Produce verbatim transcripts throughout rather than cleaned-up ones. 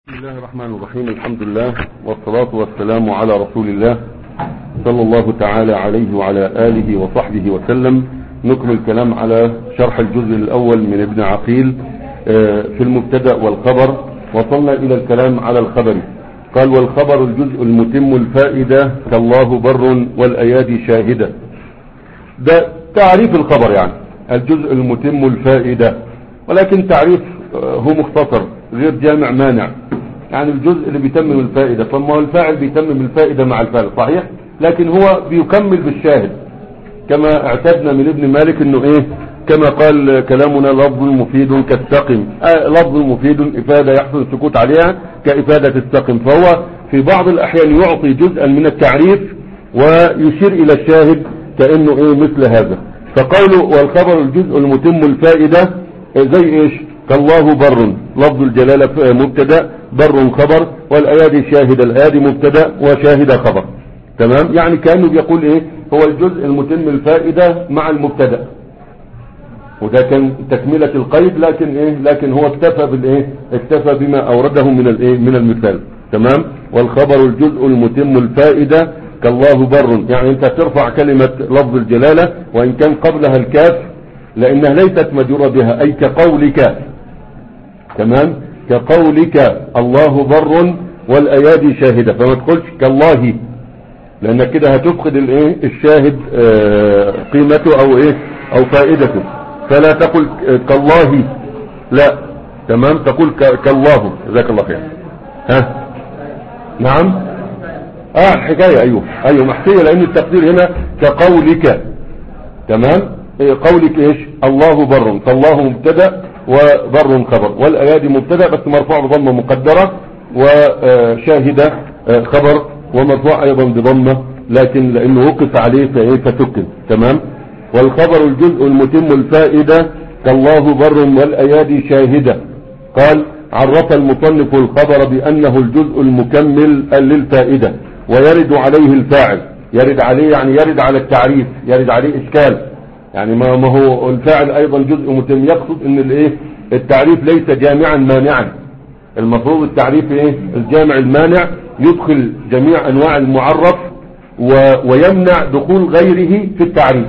بسم الله الرحمن الرحيم. الحمد لله والصلاة والسلام على رسول الله صلى الله تعالى عليه وعلى آله وصحبه وسلم. نكمل الكلام على شرح الجزء الأول من ابن عقيل في المبتدأ والخبر. وصلنا إلى الكلام على الخبر. قال: والخبر الجزء المتم الفائدة كالله بر والأيادي شاهدة. ده تعريف الخبر، يعني الجزء المتم الفائدة، ولكن تعريف هو مختصر غير جامع مانع. يعني الجزء اللي بيتمم الفائدة، فما هو الفاعل بيتمم الفائدة مع الفاعل صحيح، لكن هو بيكمل بالشاهد كما اعتدنا من ابن مالك انه ايه، كما قال: كلامنا لفظ مفيد كالسقم. آه لفظ مفيد افادة يحصل السكوت عليها كافادة السقم. فهو في بعض الاحيان يعطي جزءا من التعريف ويشير الى الشاهد كأنه ايه مثل هذا. فقوله: والخبر الجزء المتم الفائدة زي ايش؟ كالله بر، لفظ الجلالة مبتدا، بر خبر، والايادي شاهد، الايادي مبتدا وشاهد خبر. تمام؟ يعني كأنه بيقول ايه، هو الجزء المتم الفائدة مع المبتدا. وده كان تكملة القيد، لكن ايه، لكن هو اكتفى بالايه، اكتفى بما اورده من الايه، من المثال. تمام؟ والخبر الجزء المتم الفائدة كالله بر، يعني انت ترفع كلمة لفظ الجلالة وان كان قبلها الكاف لانها ليست مجرورة بها، اي كقولك. تمام؟ كقولك الله بر والايادي شاهدة، فما تقولش كالله، لانك كده هتفقد الايه، الشاهد اه قيمته او ايه، او فائدته. فلا تقل كالله، لا. تمام؟ تقول كالله. جزاك الله خير. ها؟ نعم. اه حكاية. ايوه ايوه محكية، لان التقدير هنا كقولك. تمام؟ إيه قولك ايش؟ الله بر، فالله مبتدا وبر خبر، والايادي مبتدا بس مرفوع بضمه مقدره، وشاهده خبر ومرفوع ايضا بضمه، لكن لانه وقف عليه فايه فسكن. تمام؟ والخبر الجزء المتم الفائده كالله بر والايادي شاهده. قال: عرف المصنف الخبر بانه الجزء المكمل للفائده، ويرد عليه الفاعل. يرد عليه يعني يرد على التعريف، يرد عليه اشكال. يعني ما ما هو الفاعل ايضا جزء متم، يقصد ان الايه، التعريف ليس جامعا مانعا. المفروض التعريف ايه، الجامع المانع يدخل جميع انواع المعرف و... ويمنع دخول غيره في التعريف.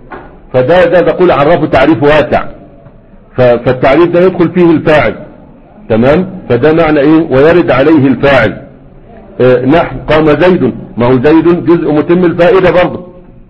فده ده بقول عرفه تعريف واسع، ف... فالتعريف ده يدخل فيه الفاعل. تمام؟ فده معنى ايه، ويرد عليه الفاعل. اه نحو قام زيد، ما هو زيد جزء متم الفائدة برضه،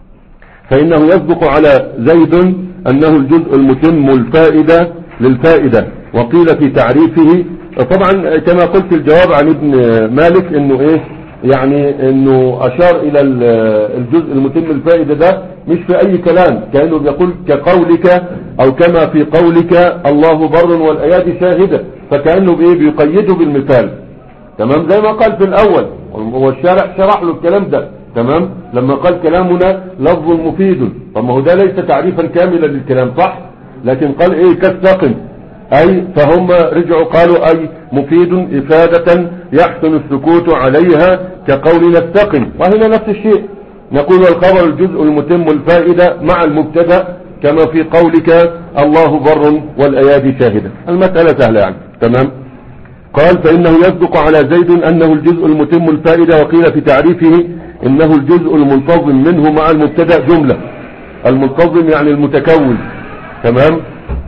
فإنه يصدق على زيد أنه الجزء المتم الفائدة للفائدة. وقيل في تعريفه، طبعا كما قلت الجواب عن ابن مالك انه ايه، يعني انه اشار الى الجزء المتم الفائدة ده مش في اي كلام، كأنه بيقول كقولك او كما في قولك الله بر والايادي شاهدة، فكأنه بايه بيقيده بالمثال. تمام؟ زي ما قال في الاول، والشارع شرح له الكلام ده. تمام؟ لما قال كلامنا لفظ مفيد، طب ما هو ده ليس تعريفا كاملا للكلام صح، لكن قال ايه كالسقم، اي فهم رجعوا قالوا اي مفيد افادة يحسن السكوت عليها كقولنا السقم. وهنا نفس الشيء نقول: والخبر الجزء المتم الفائدة مع المبتدا كما في قولك الله بر والايادي شاهدة. المسألة سهلة يعني. تمام؟ قال: فإنه يصدق على زيد أنه الجزء المتم الفائدة. وقيل في تعريفه إنه الجزء المنتظم منه مع المبتدا جملة. المنتظم يعني المتكون. تمام؟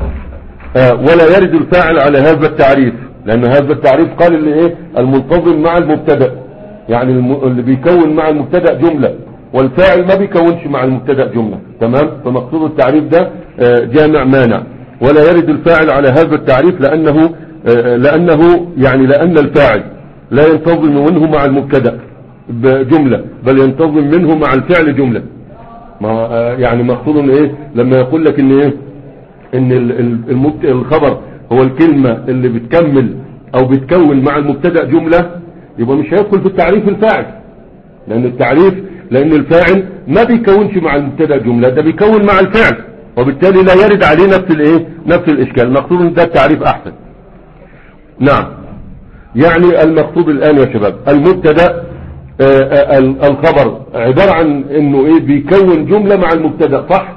آه ولا يرد الفاعل على هذا التعريف، لأن هذا التعريف قال اللي إيه، المنتظم مع المبتدا، يعني اللي بيكون مع المبتدا جملة، والفاعل ما بيكونش مع المبتدا جملة. تمام؟ فمقصود التعريف ده آه جامع مانع. ولا يرد الفاعل على هذا التعريف لأنه لأنه يعني لأن الفاعل لا ينتظم منه مع المبتدا بجملة، بل ينتظم منه مع الفعل جملة. ما يعني مقصود ايه لما يقول لك ان ايه، ان الخبر هو الكلمة اللي بتكمل او بتكون مع المبتدا جملة، يبقى مش هيدخل في التعريف الفاعل، لان التعريف لان الفاعل ما بيكونش مع المبتدا جملة، ده بيكون مع الفعل، وبالتالي لا يرد عليه نفس الايه، نفس الاشكال. مقصود ان ده التعريف احسن. نعم. يعني المقصود الآن يا شباب، المبتدا الخبر عبارة عن انه ايه، بيكون جملة مع المبتدا صح.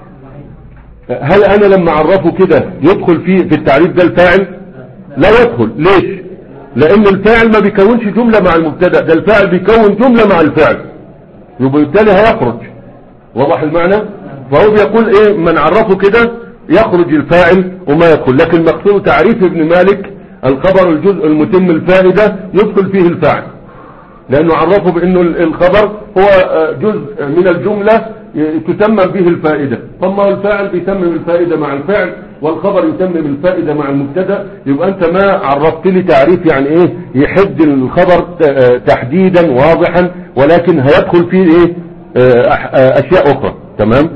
هل انا لما اعرفه كده يدخل فيه في التعريف ده الفاعل؟ لا يدخل. ليش؟ لان الفاعل ما بيكونش جملة مع المبتدا، ده الفاعل بيكون جملة مع الفاعل، يبقى بالتالي هيخرج. واضح المعنى؟ فهو بيقول ايه من عرفه كده يخرج الفاعل وما يدخل، لكن مقصود تعريف ابن مالك الخبر الجزء المتم الفائدة يدخل فيه الفاعل، لانه عرفه بانه الخبر هو جزء من الجملة تتمم به الفائدة. ثم الفاعل بيتمم الفائدة مع الفعل، والخبر يتمم الفائدة مع المبتدا. يبقى انت ما عرفت لي تعريف يعني ايه يحد الخبر تحديدا واضحا، ولكن هيدخل فيه ايه اشياء اخرى. تمام.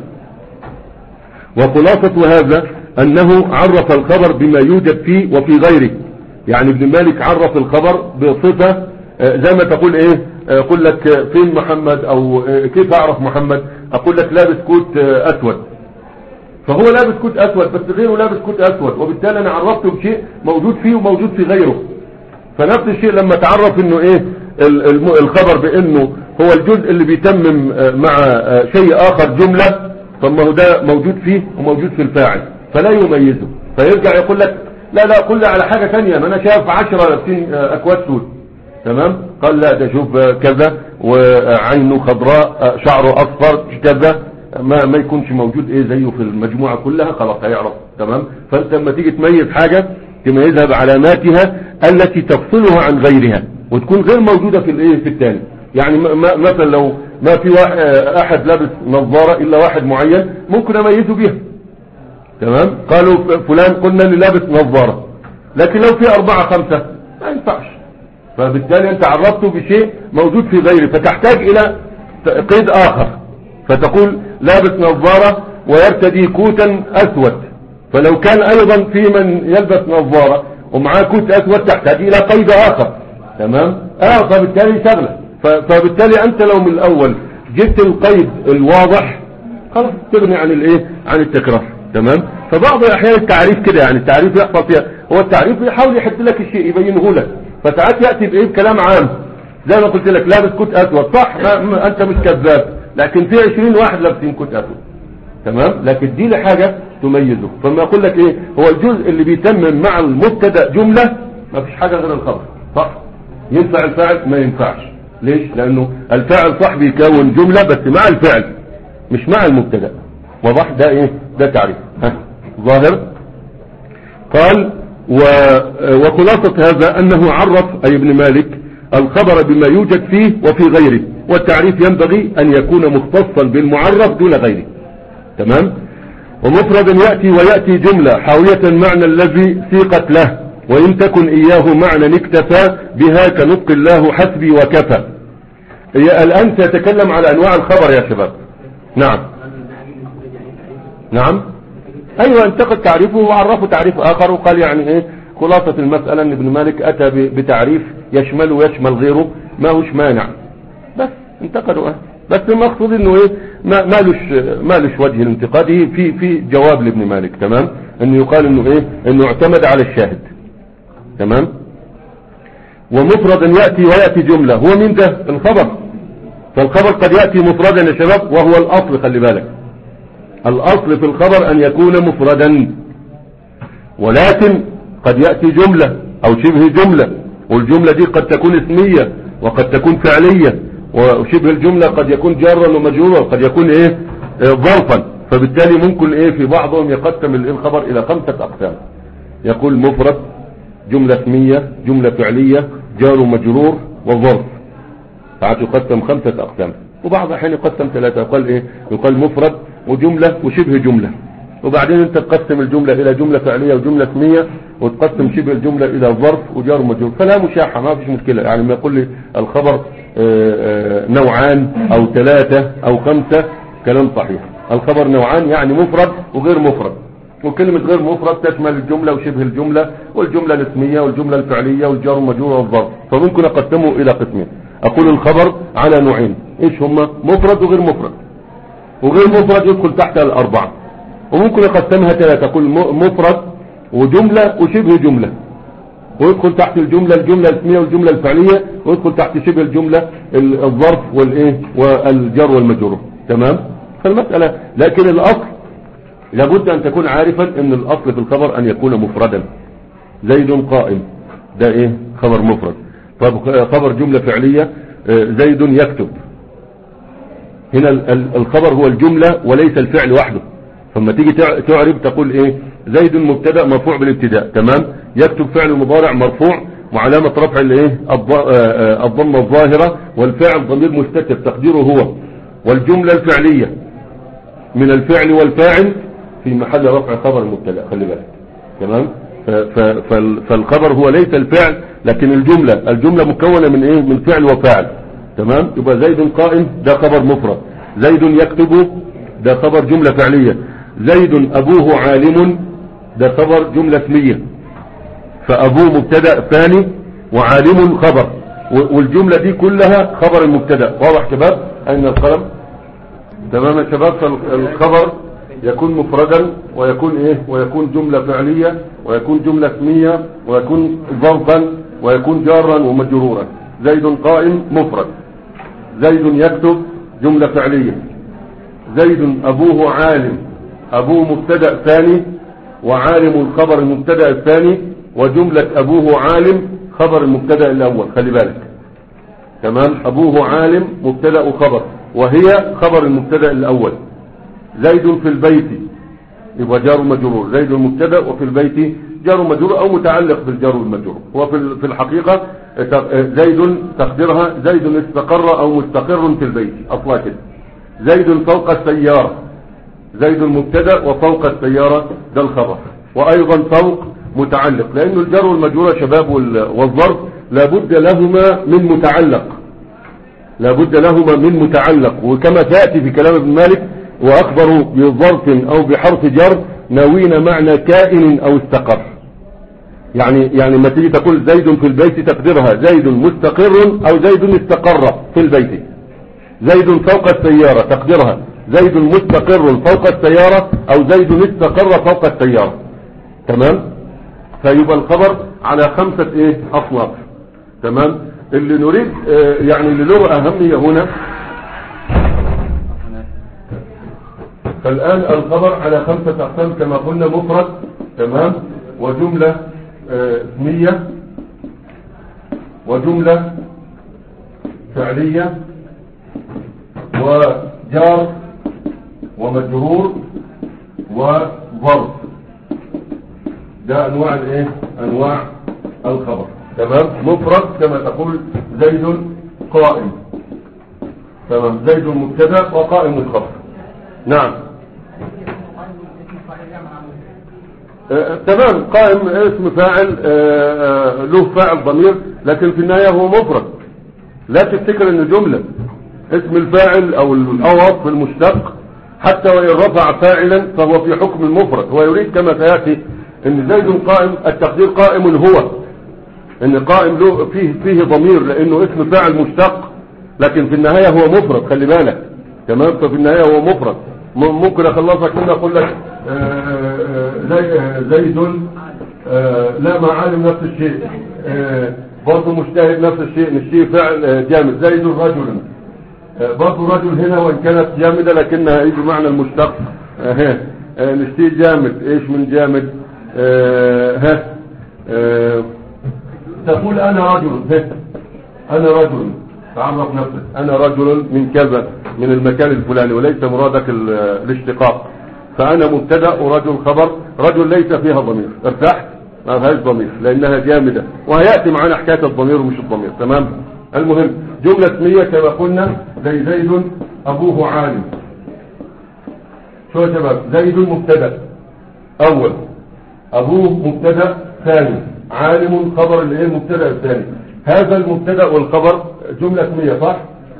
وخلاصة هذا انه عرف الخبر بما يوجد فيه وفي غيره. يعني ابن مالك عرف الخبر بصفة زي ما تقول ايه، اقول لك فين محمد، او كيف اعرف محمد، اقول لك لابس كوت اسود، فهو لابس كوت اسود بس غيره لابس كوت اسود، وبالتالي انا عرفته بشيء موجود فيه وموجود في غيره. فنفس الشيء لما تعرف انه ايه الخبر بانه هو الجزء اللي بيتمم مع شيء اخر جملة، ثم هو ده موجود فيه وموجود في الفاعل فلا يميزه، فيرجع يقول لك لا لا قل لي على حاجة ثانيه، ما انا شايف عشرة لابسين اكواد سود. تمام. قال لا ده شوف كذا وعينه خضراء شعره اصفر كذا، ما ما يكونش موجود ايه زيه في المجموعة كلها، خلاص هيعرف. تمام. فانت لما تيجي تميز حاجة تميزها بعلاماتها التي تفصلها عن غيرها وتكون غير موجودة في الايه في الثاني. يعني مثلا لو ما في واحد احد لابس نظارة الا واحد معين ممكن اميزه بيها. تمام. قالوا فلان قلنا اللي لابس نظارة، لكن لو في اربعة خمسة ما ينفعش، فبالتالي انت عرفته بشيء موجود في غيره، فتحتاج الى قيد اخر، فتقول لابس نظارة ويرتدي كوتا اسود، فلو كان ايضا في من يلبس نظارة ومعاه كوت اسود تحتاج الى قيد اخر. تمام. اه فبالتالي شغلة، فبالتالي انت لو من الاول جبت القيد الواضح خلاص تغني عن الايه عن التكرار. تمام. فبعض الاحيان التعريف كده، يعني التعريف يحصل فيها، هو التعريف يحاول يحط لك الشيء يبينه لك، فساعات يأتي بايه بكلام عام زي ما قلت لك لابس كوت اسود، صح ما ما انت مش كذاب، لكن في عشرين واحد لابسين كوت اسود. تمام. لكن دي لحاجة تميزه. فما اقول لك ايه هو الجزء اللي بيتمم مع المبتدا جملة، ما فيش حاجة غير الخبر، صح. ينفع الفاعل؟ ما ينفعش. ليش؟ لانه الفاعل صح بيكون جملة بس مع الفعل مش مع المبتدا. واضح؟ ده ايه ده تعريف ظاهر. قال و... وخلاصة هذا انه عرف اي ابن مالك الخبر بما يوجد فيه وفي غيره، والتعريف ينبغي ان يكون مختصا بالمعرف دون غيره. تمام. ومفردا يأتي ويأتي جملة حاوية المعنى الذي سيقت له، وإن تكن إياه معنى اكتفى بها كنطق الله حسبي وكفى. الآن سيتكلم على أنواع الخبر يا شباب. نعم نعم أيوة انتقد تعريفه وعرفه تعريف آخر، وقال يعني إيه خلاصة المسألة أن ابن مالك أتى بتعريف يشمل ويشمل غيره ما هوش مانع، بس انتقدوا أه. بس المقصود انه ايه ما مالوش مالوش وجه الانتقاده في في جواب لابن مالك. تمام. انه يقال انه ايه انه اعتمد على الشاهد. تمام. ومفردا يأتي ويأتي جملة، هو مين ده الخبر. فالخبر قد يأتي مفردا يا شباب وهو الاصل، خلي بالك الاصل في الخبر ان يكون مفردا، ولكن قد يأتي جملة او شبه جملة، والجملة دي قد تكون اسمية وقد تكون فعلية، وشبه الجملة قد يكون جارا ومجرورا وقد يكون ايه ظرفا. فبالتالي ممكن ايه في بعضهم يقسم الخبر الى خمسة اقسام، يقول مفرد، جملة اسمية، جملة فعلية، جار ومجرور وظرف، ساعات يقسم خمسة اقسام، وبعض احيان يقسم ثلاثة، يقال ايه يقال مفرد وجملة وشبه جملة، وبعدين انت تقسم الجملة الى جملة فعلية وجملة اسمية، وتقسم شبه الجملة الى ظرف وجار ومجرور، فلا مشاحة ما فيش مشكلة. يعني ما يقول لي الخبر نوعان او ثلاثة او خمسة كلام صحيح. الخبر نوعان يعني مفرد وغير مفرد، وكلمة غير مفرد تشمل الجملة وشبه الجملة والجملة الاسمية والجملة الفعلية والجار والمجرور والظرف، فممكن اقسمه الى قسمين. اقول الخبر على نوعين، ايش هما؟ مفرد وغير مفرد، وغير مفرد يدخل تحت الاربعة، وممكن اقسمها ثلاثة، اقول مفرد وجملة وشبه جملة، ويدخل تحت الجملة الجملة الاسمية والجملة الفعلية، ويدخل تحت شبه الجملة الظرف والايه والجر والمجرور. تمام. فالمسألة لكن الاصل لابد ان تكون عارفا ان الاصل في الخبر ان يكون مفردا. زيد قائم، ده ايه خبر مفرد. طب خبر جملة فعلية زيد يكتب، هنا الخبر هو الجملة وليس الفعل وحده. فلما تيجي تعرب تقول ايه؟ زيد مبتدا مرفوع بالابتداء، تمام. يكتب فعل مضارع مرفوع وعلامة رفع الايه؟ الضمة الظاهرة، والفاعل ضمير مستتر تقديره هو، والجملة الفعلية من الفعل والفاعل في محل رفع خبر المبتدا، خلي بالك، تمام. فالخبر هو ليس الفعل لكن الجملة، الجملة مكونة من ايه؟ من فعل وفاعل، تمام. يبقى زيد قائم ده خبر مفرد، زيد يكتب ده خبر جملة فعلية، زيد أبوه عالم ده خبر جملة اسمية. فأبوه مبتدا ثاني وعالم خبر، والجملة دي كلها خبر المبتدا. واضح شباب؟ أين القلم؟ تمام يا شباب. فالخبر يكون مفردا ويكون ايه؟ ويكون جملة فعلية ويكون جملة اسمية ويكون ظرفا ويكون جارا ومجرورا. زيد قائم مفرد، زيد يكتب جملة فعلية، زيد أبوه عالم، أبوه مبتدا ثاني وعالم الخبر المبتدا الثاني، وجملة أبوه عالم خبر المبتدا الأول، خلي بالك، تمام. أبوه عالم مبتدا وخبر، وهي خبر المبتدا الأول. زيد في البيت يبقى جار مجرور، زيد المبتدا وفي البيت جار مجرور أو متعلق بالجار والمجرور. هو في الحقيقة زيد تقديرها زيد استقر أو مستقر في البيت أصلا كده. زيد فوق السيارة، زيد المبتدا وفوق السيارة ده الخبر، وأيضا فوق متعلق، لأنه الجار والمجرور شباب والظرف لابد لهما من متعلق، لابد لهما من متعلق. وكما تأتي في كلام ابن مالك وأخبروا بظرف أو بحرف جر ناوين معنى كائن أو استقر. يعني يعني ما تيجي تقول زيد في البيت تقديرها زيد مستقر أو زيد استقر في البيت. زيد فوق السيارة تقديرها زيد مستقر فوق السيارة أو زيد استقر فوق السيارة، تمام. فيبقى الخبر على خمسة ايه؟ أصناف، تمام. اللي نريد اه يعني اللي له أهمية هنا، فالآن الخبر على خمسة أقسام كما قلنا: مفرد، تمام، وجملة اسمية اه وجملة فعلية وجار ومجرور وظرف. ده انواع الايه؟ انواع الخبر، تمام. مفرد كما تقول زيد قائم، تمام، زيد مبتدا وقائم الخبر، نعم. آه تمام. قائم اسم فاعل آه آه له فاعل ضمير، لكن في النهاية هو مفرد. لا تفتكر ان جملة اسم الفاعل او الوصف المشتق حتى وان رفع فاعلا فهو في حكم المفرد. هو يريد كما سياتي ان زيد قائم، التقدير قائم هو، ان قائم له فيه فيه ضمير لانه اسم فاعل مشتق، لكن في النهاية هو مفرد، خلي بالك، تمام. ففي النهاية هو مفرد. ممكن اخلصك منه اقول لك زي زيد لا معالم نفس الشيء، برضه مجتهد نفس الشيء، نشتيه فعل جامد. زيد رجل، برضه رجل هنا وان كانت جامدة لكنها ايه بمعنى المشتق، نشتيه جامد. ايش من جامد؟ ها تقول انا رجل، انا رجل، تعرف نفسك، انا رجل من كذا من المكان الفلاني، وليس مرادك الاشتقاق. فانا مبتدا ورجل خبر، رجل ليس فيها ضمير، ارتحت، ما فيهاش ضمير لانها جامده، وهياتي معنا حكايه الضمير ومش الضمير، تمام. المهم جمله اسميه كما قلنا زي زيد ابوه عالم. شو يا شباب؟ زيد مبتدا اول، ابوه مبتدا ثاني، عالم خبر اللي هي المبتدا الثاني. هذا المبتدا والخبر جمله اسميه، صح؟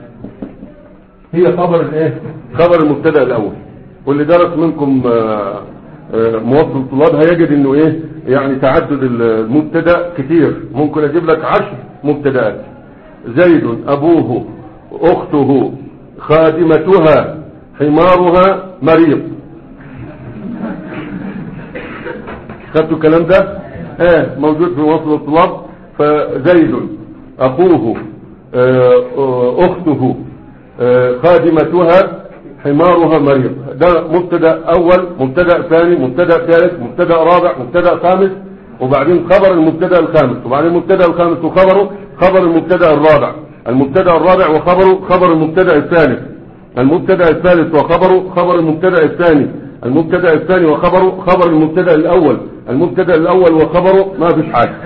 هي خبر الايه؟ خبر المبتدا الاول. واللي درس منكم موظف الطلاب هيجد انه ايه يعني تعدد المبتدا كتير، ممكن اجيب لك عشر مبتدات. زيد ابوه اخته خادمتها حمارها مريض. خدتوا الكلام ده؟ اه موجود في موظف الطلاب. فزيد اخوه اخته خادمتها حمارها مريض، ده مبتدا اول، مبتدا ثاني، مبتدا ثالث، مبتدا رابع، مبتدا خامس، وبعدين خبر المبتدا الخامس، وبعدين المبتدا الخامس وخبره خبر المبتدا الرابع، المبتدا الرابع وخبره خبر المبتدا الثالث، المبتدا الثالث وخبره خبر المبتدا الثاني، المبتدا الثاني وخبره خبر المبتدا الاول، المبتدا الاول وخبره، ما فيش حاجه.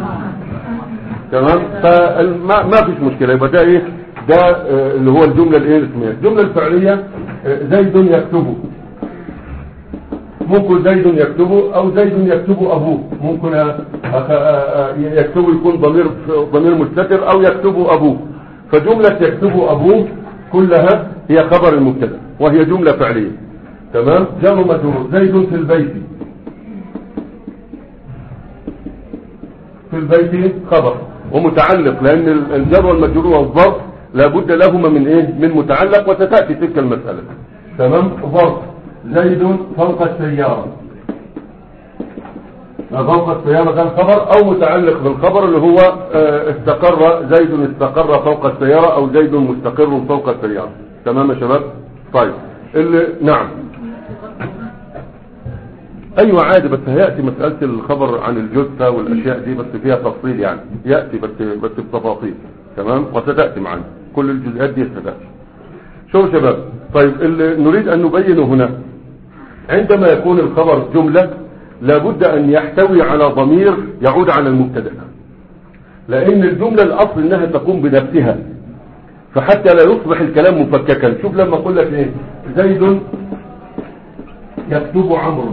تمام. فما ما فيش مشكله. يبقى ده ايه؟ ده آه اللي هو الجمله الايه الاسميه. الجمله الفعليه آه زيد يكتبه، ممكن زيد يكتبه او زيد يكتبه ابوه، ممكن آه آه يكتبه يكون ضمير ضمير مستتر او يكتبه ابوه. فجمله يكتبه ابوه كلها هي خبر المبتدا وهي جمله فعليه. تمام. جر مجرور. زيد في البيت، في البيت خبر ومتعلق، لان الجر والمجرور والظرف لابد لهما من ايه؟ من متعلق، وستاتي تلك المساله. تمام. ظرف زيد فوق السياره، فوق السياره ده الخبر او متعلق بالخبر اللي هو اه استقر زيد استقر فوق السياره او زيد مستقر فوق السياره. تمام يا شباب. طيب اللي نعم ايوه عادي، بس هياتي مساله الخبر عن الجثه والاشياء دي بس فيها تفصيل، يعني ياتي بس بس بتفاصيل. تمام. وستاتي معنا كل الجزئيات دي ستاتي. شو يا شباب؟ طيب اللي نريد ان نبينه هنا، عندما يكون الخبر جمله لابد ان يحتوي على ضمير يعود على المبتدا، لان الجمله الاصل انها تقوم بنفسها، فحتى لا يصبح الكلام مفككا. شوف لما اقول لك ايه؟ زيد يكتب عمرو،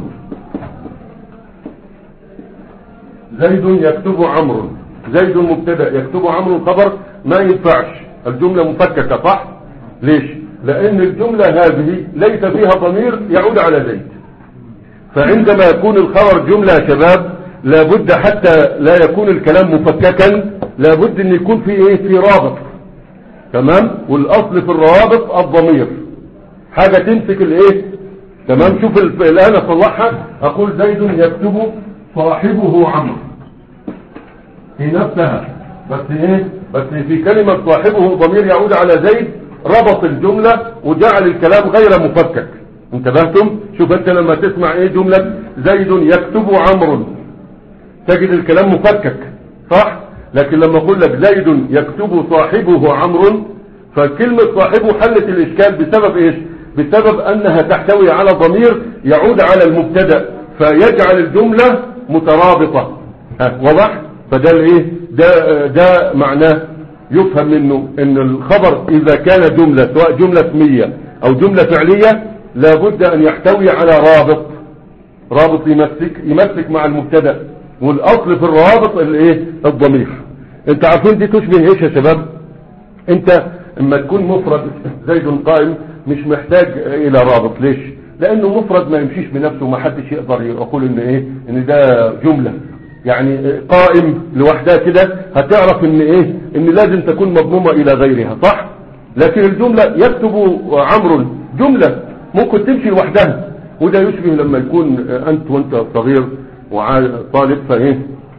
زيد يكتب عمرو، زيد مبتدا يكتب عمرو خبر، ما ينفعش، الجمله مفككه. صح؟ ليش؟ لان الجمله هذه ليس فيها ضمير يعود على زيد. فعندما يكون الخبر جمله يا شباب لابد حتى لا يكون الكلام مفككا لابد ان يكون في ايه؟ في رابط. تمام. والاصل في الروابط الضمير، حاجه تمسك الايه. تمام. شوف الان اصلحها، اقول زيد يكتب صاحبه عمرو في نفسها، بس ايه؟ بس في كلمة صاحبه ضمير يعود على زيد، ربط الجملة وجعل الكلام غير مفكك. انتبهتم؟ شوف انت لما تسمع ايه جملة زيد يكتب عمرو تجد الكلام مفكك، صح؟ لكن لما اقول لك زيد يكتب صاحبه عمرو، فكلمة صاحبه حلت الاشكال بسبب ايش؟ بسبب انها تحتوي على ضمير يعود على المبتدا فيجعل الجملة مترابطة. ها واضح؟ فده الايه؟ ده ده معناه يفهم منه ان الخبر اذا كان جملة سواء جملة اسمية او جملة فعلية لابد ان يحتوي على رابط، رابط يمسك يمسك مع المبتدا، والاصل في الروابط الايه؟ الضمير. انت عارفين دي تشبه ايش يا شباب؟ انت اما تكون مفرد زيد قائم مش محتاج الى رابط. ليش؟ لانه مفرد ما يمشيش بنفسه وما حدش يقدر يقول ان ايه؟ ان ده جملة. يعني قائم لوحدها كده هتعرف ان ايه؟ ان لازم تكون مضمومة الى غيرها، صح؟ لكن الجملة يكتب عمرو جملة ممكن تمشي لوحدها، وده يشبه لما يكون انت وانت صغير وطالب فايه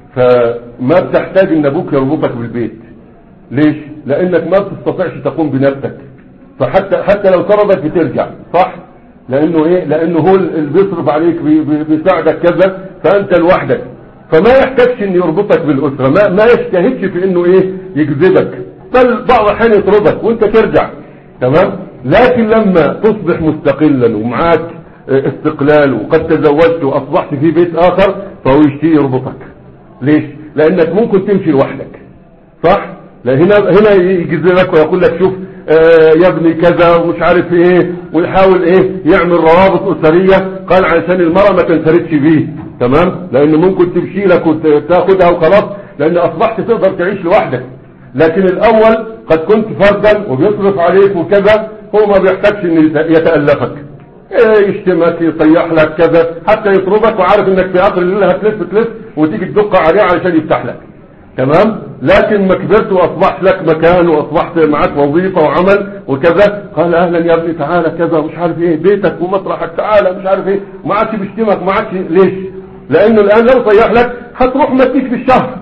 فما بتحتاج ان ابوك يربطك بالبيت. ليش؟ لانك ما بتستطيعش تقوم بنفسك، فحتى حتى لو طردك بترجع، صح؟ لانه ايه؟ لانه هو اللي بيصرف عليك بيساعدك كذا، فانت لوحدك، فما يحتاجش ان يربطك بالاسره، ما ما يجتهدش في انه ايه؟ يجذبك، بل بعض الاحيان يطردك وانت ترجع. تمام. لكن لما تصبح مستقلا ومعاك استقلال وقد تزوجت واصبحت في بيت اخر فهو يشتي يربطك. ليش؟ لانك ممكن تمشي لوحدك، صح؟ لا هنا هنا يجذبك ويقول لك شوف آه يا ابني كذا ومش عارف ايه، ويحاول ايه؟ يعمل روابط اسريه، قال علشان المراه ما تنفردش بيه. تمام. لانه ممكن تمشي لك وتاخدها وخلاص، لان اصبحت تقدر تعيش لوحدك. لكن الاول قد كنت فردا وبيصرف عليك وكذا، هو ما بيحتاجش ان يتالفك، ايه؟ يشتمك يصيح لك كذا حتى يطردك، وعارف انك في اخر الليل هتلف تلف وتيجي تدق عليه علشان يفتح لك. تمام. لكن ما كبرت واصبحت لك مكان واصبحت معك وظيفه وعمل وكذا، قال اهلا يا ابني تعالى كذا ومش عارف ايه، بيتك ومطرحك تعالى مش عارف ايه، ما عادش بيشتمك ما عادش. ليش؟ لانه الان لو صيح لك هتروح مكيش في الشهر.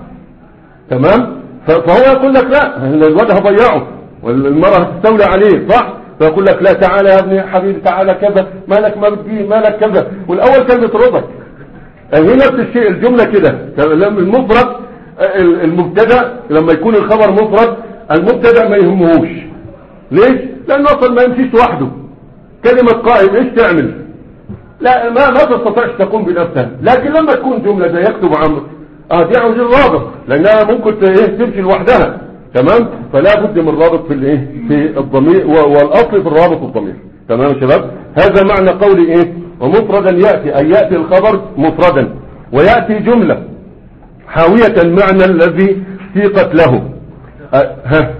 تمام. فهو يقول لك لا، الواد هضيعه والمرأة هتستولى عليه، صح؟ فيقول لك لا تعالى يا ابني حبيبي تعالى كذا، مالك ما بتجي مالك كذا، والاول كان بيطردك. هي نفس الشيء الجملة كده. لما المفرد المبتدا لما يكون الخبر مفرد المبتدا ما يهمهوش. ليش؟ لانه اصلا ما يمشيش وحده. كلمة قائم ايش تعمل؟ لا ما ما تستطيعش تقوم بنفسها. لكن لما تكون جملة زي يكتب عمرو اه دي عاوز الرابط لانها ممكن ايه تمشي لوحدها. تمام. فلا بد من رابط في الايه في الضمير والاصل في الرابط الضمير. تمام يا شباب. هذا معنى قولي ايه ومفردا ياتي اي ياتي الخبر مفردا وياتي جمله حاويه المعنى الذي سيقت له. أه ها هذا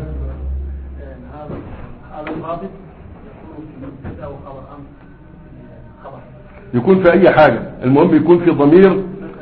الرابط يكون في مبتدا وخبر امر خبر يكون في اي حاجه المهم يكون في ضمير.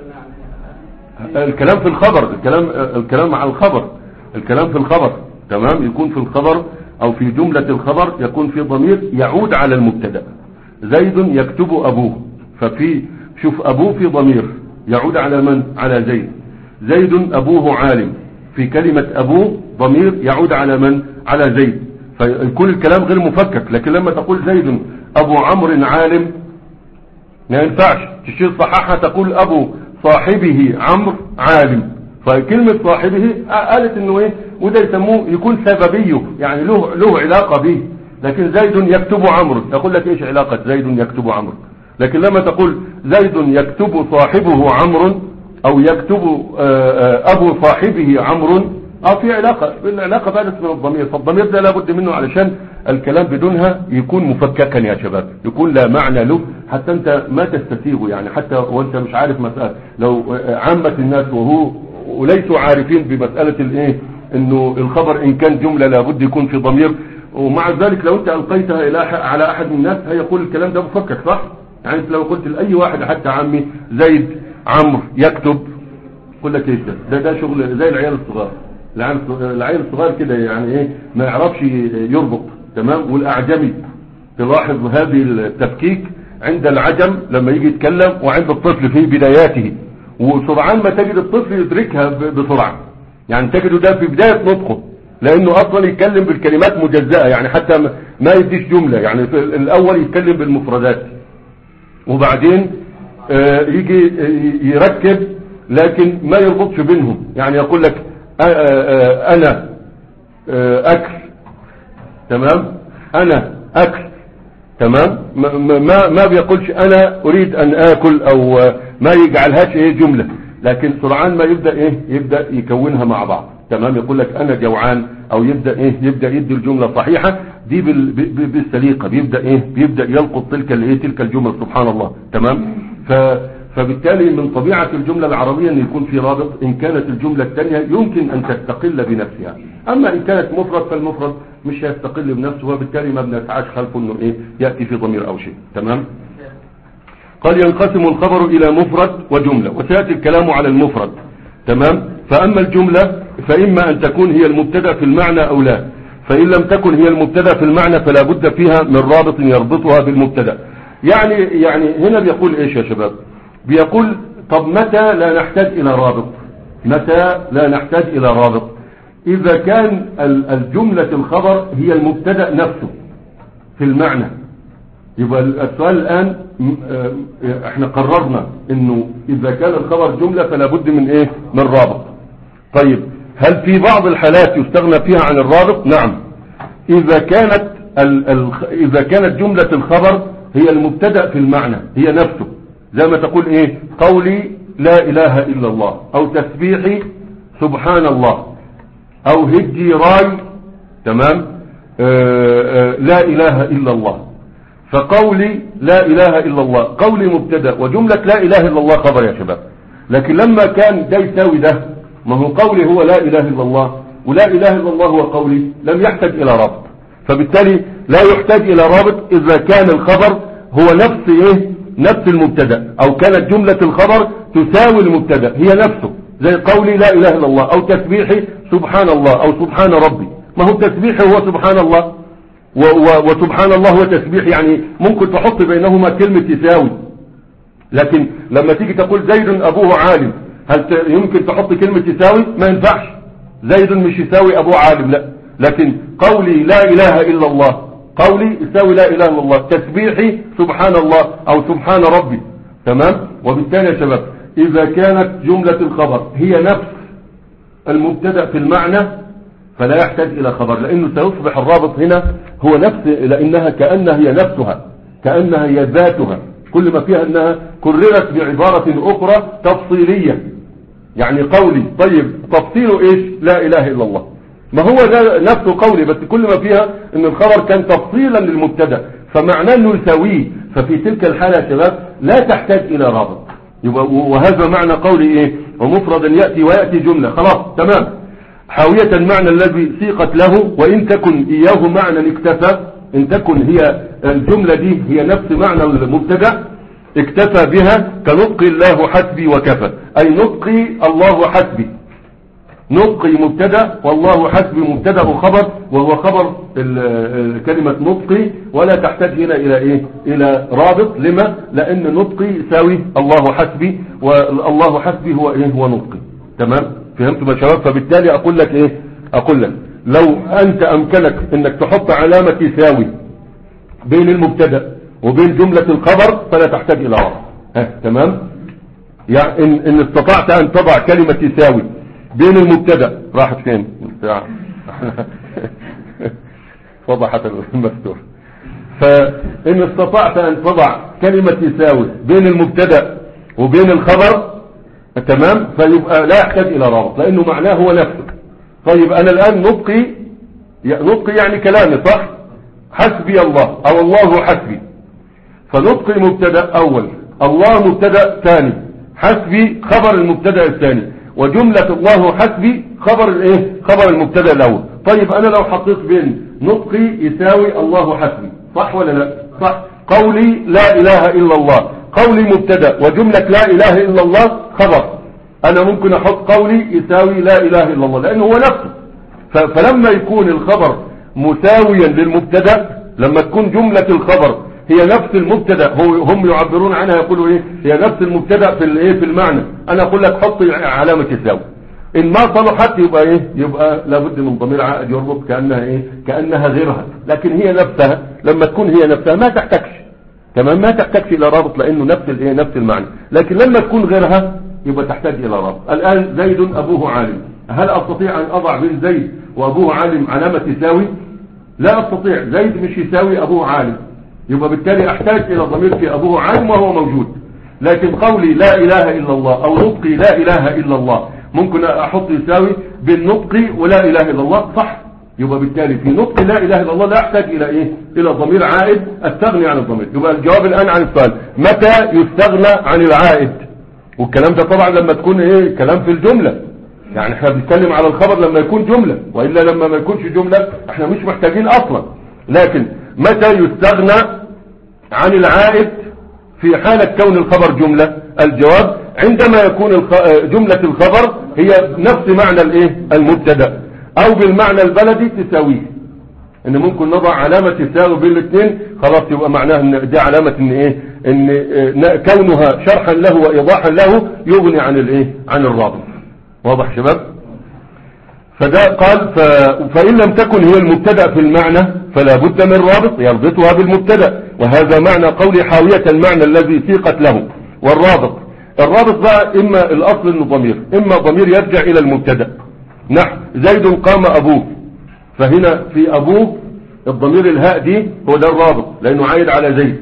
الكلام في الخبر الكلام الكلام مع الخبر الكلام في الخبر. تمام. يكون في الخبر او في جملة الخبر يكون في ضمير يعود على المبتدا. زيد يكتب ابوه ففي شوف ابوه في ضمير يعود على من؟ على زيد. زيد ابوه عالم في كلمة ابوه ضمير يعود على من؟ على زيد. فيكون الكلام غير مفكك. لكن لما تقول زيد ابو عمرو عالم ما ينفعش تشير صححها تقول ابو صاحبه عمرو عالم. فكلمة صاحبه قالت انه ايه وده يسموه يكون سببيه يعني له له علاقة به. لكن زيد يكتب عمرو يقول لك ايش علاقة زيد يكتب عمرو. لكن لما تقول زيد يكتب صاحبه عمرو او يكتب ابو صاحبه عمرو اه في علاقة. العلاقة بدت من الضمير. فالضمير ده لابد منه علشان الكلام بدونها يكون مفككا يا شباب يكون لا معنى له حتى انت ما تستسيغه يعني حتى وانت مش عارف مسألة لو عامة الناس وهو وليسوا عارفين بمسألة الايه انه الخبر ان كان جملة لابد يكون في ضمير. ومع ذلك لو انت القيتها الى على احد من الناس هيقول الكلام ده مفكك صح. يعني انت لو قلت لاي واحد حتى عمي زيد عمرو يكتب يقول لك ايش ده ده, ده شغل زي العيال الصغار. العيال الصغار كده يعني ايه ما يعرفش يربط. تمام. والاعجمي تلاحظ هذه التفكيك عند العجم لما يجي يتكلم وعند الطفل في بداياته وسرعان ما تجد الطفل يدركها بسرعة. يعني تجده ده في بداية نطقه لانه اصلا يتكلم بالكلمات مجزأة يعني حتى ما يديش جملة. يعني في الاول يتكلم بالمفردات وبعدين آه يجي يركب لكن ما يربطش بينهم. يعني يقول لك آه آه انا آه اكل. تمام. انا اكل. تمام. ما ما بيقولش انا اريد ان اكل او ما يجعلهاش ايه جملة. لكن سرعان ما يبدأ ايه يبدأ يكونها مع بعض. تمام. يقول لك انا جوعان او يبدأ ايه يبدأ يدي الجملة صحيحة دي بالسليقة. بيبدأ ايه بيبدأ يلقط تلك الايه تلك الجمل سبحان الله. تمام. ف فبالتالي من طبيعة الجملة العربية ان يكون في رابط. ان كانت الجملة الثانية يمكن ان تستقل بنفسها. اما ان كانت مفرد فالمفرد مش هيستقل بنفسه وبالتالي ما بنسعاش خلفه انه ايه يأتي في ضمير او شيء. تمام. قال ينقسم الخبر الى مفرد وجملة وسيأتي الكلام على المفرد. تمام. فاما الجملة فاما ان تكون هي المبتدا في المعنى او لا. فان لم تكن هي المبتدا في المعنى فلا بد فيها من رابط يربطها بالمبتدا. يعني يعني هنا بيقول ايش يا شباب بيقول طب متى لا نحتاج الى رابط. متى لا نحتاج الى رابط اذا كان الجملة الخبر هي المبتدا نفسه في المعنى. يبقى السؤال الان احنا قررنا انه اذا كان الخبر جملة فلا بد من ايه من رابط. طيب هل في بعض الحالات يستغنى فيها عن الرابط؟ نعم. اذا كانت ال ال اذا كانت جملة الخبر هي المبتدا في المعنى هي نفسه زي ما تقول ايه قولي لا اله الا الله او تسبيحي سبحان الله او هجي راي. تمام. آآ آآ لا اله الا الله. فقولي لا اله الا الله قولي مبتدا وجملة لا اله الا الله خبر يا شباب. لكن لما كان ده يساوي ده ما هو قولي هو لا اله الا الله ولا اله الا الله هو قولي لم يحتاج الى رابط. فبالتالي لا يحتاج الى رابط اذا كان الخبر هو نفس ايه نفس المبتدا او كانت جملة الخبر تساوي المبتدا هي نفسه زي قولي لا اله الا الله او تسبيحي سبحان الله او سبحان ربي. ما هو تسبيحي هو سبحان الله وسبحان الله هو تسبيح. يعني ممكن تحط بينهما كلمة تساوي. لكن لما تيجي تقول زيد ابوه عالم هل يمكن تحط كلمة تساوي؟ ما ينفعش. زيد مش يساوي ابوه عالم لا. لكن قولي لا اله الا الله قولي يساوي لا اله الا الله تسبيحي سبحان الله او سبحان ربي. تمام. وبالتالي يا شباب إذا كانت جملة الخبر هي نفس المبتدأ في المعنى فلا يحتاج إلى خبر، لأنه سيصبح الرابط هنا هو نفس، لأنها كأنها هي نفسها، كأنها هي ذاتها، كل ما فيها أنها كررت بعبارة أخرى تفصيلية. يعني قولي طيب تفصيله إيش؟ لا إله إلا الله، ما هو ده نفسه قولي، بس كل ما فيها أن الخبر كان تفصيلا للمبتدأ فمعناه أنه يساويه، ففي تلك الحالة يا شباب لا تحتاج إلى رابط. يبقى وهذا معنى قولي إيه؟ ومفردا يأتي ويأتي جملة، خلاص تمام. حاوية المعنى الذي سيقت له، وإن تكن إياه معنى اكتفى، إن تكن هي الجملة دي هي نفس معنى المبتدأ اكتفى بها، كنطقي الله حسبي وكفى، أي نطقي الله حسبي، نطقي مبتدأ والله حسبي مبتدأ وخبر، وهو خبر كلمة نطقي، ولا تحتاج هنا إلى إيه؟ إلى رابط. لما؟ لأن نطقي يساوي الله حسبي، والله حسبي هو إيه؟ هو نطقي. تمام؟ فهمتوا يا شباب؟ فبالتالي أقول لك إيه؟ أقول لك لو أنت أمكنك إنك تحط علامة يساوي بين المبتدأ وبين جملة الخبر فلا تحتاج إلى رابط. ها تمام؟ يعني إن, إن استطعت أن تضع كلمة يساوي بين المبتدأ، راحت فين وضحت المستور. فإن استطعت أن تضع كلمة يساوي بين المبتدأ وبين الخبر تمام، فيبقى لا يحتاج إلى رابط، لأنه معناه هو نفسه. طيب أنا الآن نطقي، نطقي يعني كلامي صح، حسبي الله أو الله حسبي، فنطقي مبتدأ أول، الله مبتدأ ثاني، حسبي خبر المبتدأ الثاني، وجملة الله حسبي خبر الايه؟ خبر المبتدا الاول. طيب انا لو حطيت بين نطقي يساوي الله حسبي، صح ولا لا؟ صح. قولي لا اله الا الله، قولي مبتدا وجملة لا اله الا الله خبر، انا ممكن احط قولي يساوي لا اله الا الله لانه هو نفسه. فلما يكون الخبر مساويا للمبتدا، لما تكون جملة الخبر هي نفس المبتدا، هم يعبرون عنها يقولوا ايه؟ هي نفس المبتدا في الايه؟ في المعنى. انا اقول لك حط علامه يساوي، ان ما صلحت يبقى ايه؟ يبقى لابد من ضمير عائد يربط كانها ايه؟ كانها غيرها، لكن هي نفسها لما تكون هي نفسها ما تحتاجش، تمام، ما تحتاجش الى رابط لانه نفس الايه؟ نفس المعنى. لكن لما تكون غيرها يبقى تحتاج الى رابط. الان زيد ابوه عالم، هل استطيع ان اضع بين زيد وابوه عالم علامه يساوي؟ لا استطيع، زيد مش يساوي ابوه عالم، يبقى بالتالي احتاج الى ضمير في ابوه عالم وهو موجود. لكن قولي لا اله الا الله او نطقي لا اله الا الله ممكن احط يساوي بين نطقي ولا اله الا الله، صح. يبقى بالتالي في نطقي لا اله الا الله لا احتاج الى ايه؟ الى ضمير عائد استغني عن الضمير. يبقى الجواب الان عن السؤال متى يستغنى عن العائد، والكلام ده طبعا لما تكون ايه؟ كلام في الجملة، يعني احنا بنتكلم على الخبر لما يكون جملة، وإلا لما ما يكونش جملة احنا مش محتاجين اصلا. لكن متى يستغنى عن العائد في حالة كون الخبر جملة؟ الجواب عندما يكون جملة الخبر هي نفس معنى الايه؟ المبتدا، او بالمعنى البلدي تساويه. ان ممكن نضع علامة تساوي بين الاثنين، خلاص يبقى معناها ان دي علامة ان ايه؟ ان كونها شرحا له وايضاحا له يغني عن الايه؟ عن الرابط. واضح شباب؟ فده قال ف... فإن لم تكن هي المبتدا في المعنى فلا بد من رابط يربطها بالمبتدا، وهذا معنى قول حاوية المعنى الذي سيقت له. والرابط، الرابط بقى اما الاصل انه ضمير، اما ضمير يرجع الى المبتدا. نحو زيد قام ابوه، فهنا في ابوه الضمير الهاء دي هو ده الرابط لانه عايد على زيد.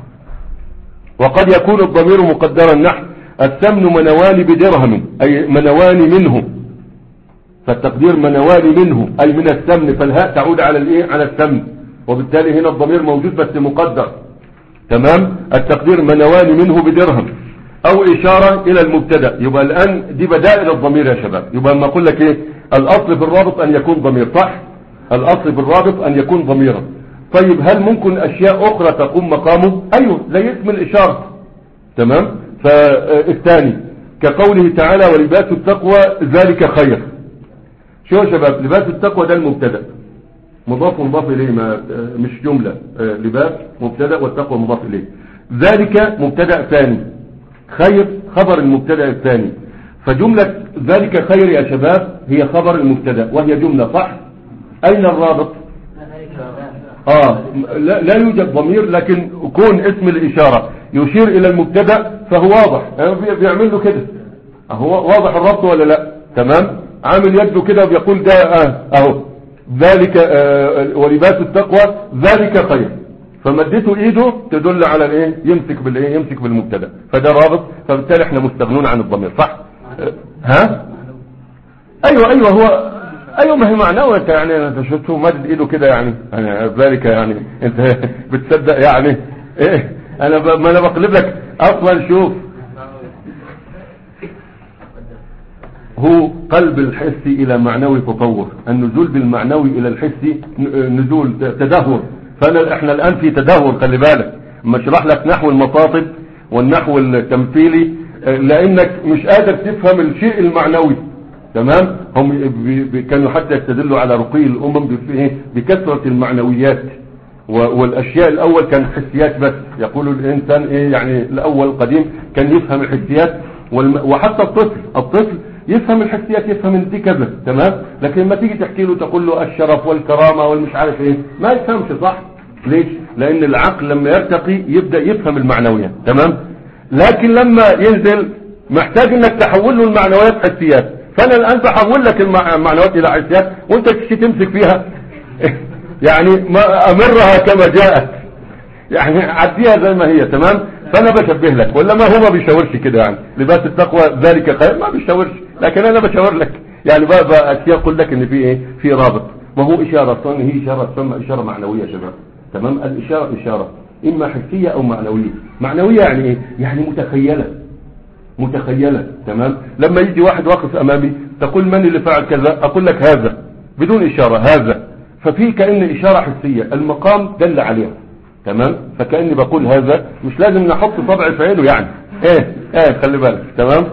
وقد يكون الضمير مقدرا نحو الثمن منوان بدرهم، اي منوان منه، فالتقدير منوان منه اي من الثمن، فالهاء تعود على الايه؟ على الثمن، وبالتالي هنا الضمير موجود بس مقدر. تمام. التقدير منوان منه بدرهم، او اشارة الى المبتدا. يبقى الان دي بدائل الضمير يا شباب. يبقى لما اقول لك ايه؟ الاصل في الرابط ان يكون ضمير، صح؟ الاصل في الرابط ان يكون ضميرا. طيب هل ممكن اشياء اخرى تقوم مقامه؟ ايوه، زي اسم الاشارة. تمام. فالثاني كقوله تعالى ولباس التقوى ذلك خير. شو يا شباب؟ لباس التقوى ده المبتدا مضاف مضاف اليه، ما مش جملة. لباس مبتدا والتقوى مضاف اليه. ذلك مبتدا ثاني، خير خبر المبتدا الثاني. فجملة ذلك خير يا شباب هي خبر المبتدا وهي جملة، صح؟ اين الرابط؟ اه لا, لا يوجد ضمير، لكن كون اسم الاشارة يشير الى المبتدا فهو واضح، بيعمل له كده هو واضح الربط ولا لا؟ تمام. عامل يده كده وبيقول ده اه اهو ذلك آه ولباس التقوى ذلك خير، فمدته ايده تدل على الايه، يمسك بالايه، يمسك بالمبتدا، فده رابط، فبالتالي احنا مستغنون عن الضمير. صح؟ آه ها ايوه ايوه هو ايوه ما هي معناه. انت يعني انت شفته مدد ايده كده يعني, يعني ذلك يعني انت بتصدق يعني ايه؟ انا ب... ما انا بقلب لك اصلا. شوف هو قلب الحسي الى معنوي تطور، النزول بالمعنوي الى الحسي نزول تدهور. فانا احنا الان في تدهور، خلي بالك اما اشرح لك نحو المصاطب والنحو التمثيلي لانك مش قادر تفهم الشيء المعنوي. تمام. هم كانوا حتى يستدلوا على رقي الامم بكثرة المعنويات، والاشياء الاول كان حسيات بس. يقولوا الانسان ايه يعني الاول القديم كان يفهم الحسيات، وحتى الطفل الطفل يفهم الحسيات، يفهم ان دي كذا. تمام. لكن لما تيجي تحكي له تقول له الشرف والكرامة والمش عارف ايه ما يفهمش. صح؟ ليش؟ لان العقل لما يرتقي يبدأ يفهم المعنويات. تمام. لكن لما ينزل محتاج انك تحول له المعنويات حسيات. فانا الان بحول لك المعنويات الى حسيات وانت تشي تمسك فيها يعني ما امرها كما جاءت، يعني عديها زي ما هي. تمام. فانا بشبه لك، ولا ما هو ما بيشاورش كده يعني لباس التقوى ذلك خير، ما بيشاورش، لكن انا بشاور لك يعني بقى اقول لك ان في ايه، في رابط. ما هو اشاره ثانيه، هي اشاره تسمى اشاره معنويه يا شباب. تمام. الاشاره اشاره اما حسيه او معنويه. معنويه يعني ايه؟ يعني متخيله متخيلة. تمام. لما يجي واحد واقف امامي تقول من اللي فعل كذا، اقول لك هذا بدون اشارة هذا، ففي كأن اشارة حسية المقام دل عليها. تمام. فكأني بقول هذا، مش لازم نحط طبع في عينه يعني ايه ايه خلي بالك. تمام.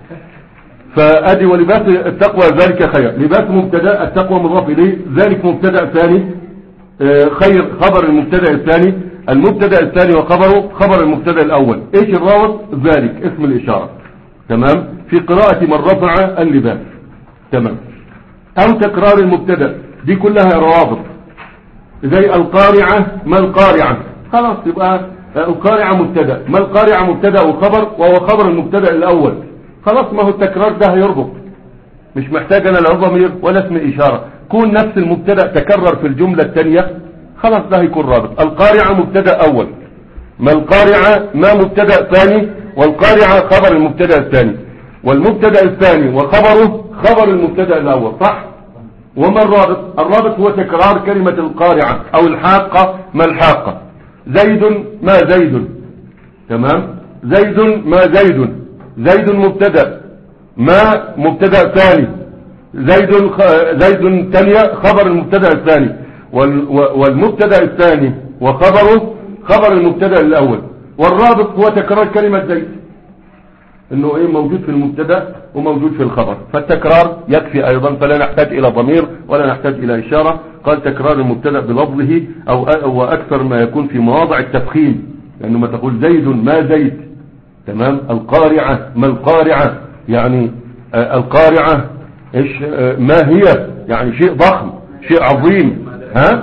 فادي ولباس التقوى ذلك خير. لباس مبتدا التقوى مضاف اليه، ذلك مبتدا ثاني، اه خير خبر المبتدا الثاني، المبتدا الثاني وخبره خبر المبتدا الاول. ايش الرابط؟ ذلك اسم الاشاره. تمام. في قراءة من رفع اللباس. تمام. او تكرار المبتدا، دي كلها روابط. زي القارعة ما القارعة، خلاص يبقى القارعة مبتدا، ما القارعة مبتدا وخبر، وهو خبر المبتدا الاول. خلاص ما هو التكرار ده هيربط، مش محتاج انا لا ضمير ولا اسم اشاره. كون نفس المبتدا تكرر في الجمله الثانيه خلاص ده هيكون رابط. القارعة مبتدا اول، ما القارعة ما مبتدا ثاني، والقارعة خبر المبتدا الثاني، والمبتدا الثاني وخبره خبر المبتدا الاول. صح؟ وما الرابط؟ الرابط هو تكرار كلمة القارعة او الحاقة ما الحاقة. زيد ما زيد. تمام. زيد ما زيد، زيد مبتدا ما مبتدا ثاني، زيد زيد ثانية خبر المبتدا الثاني، والمبتدا الثاني وخبره خبر المبتدا الاول. والرابط هو تكرار كلمة زيد، انه ايه موجود في المبتدا وموجود في الخبر، فالتكرار يكفي ايضا، فلا نحتاج الى ضمير ولا نحتاج الى اشارة. قال تكرار المبتدا بلفظه او واكثر ما يكون في مواضع التفخيم، لانه ما تقول زيد ما زيد. تمام. القارعة ما القارعة، يعني آه القارعة ايش آه ما هي، يعني شيء ضخم شيء عظيم. ها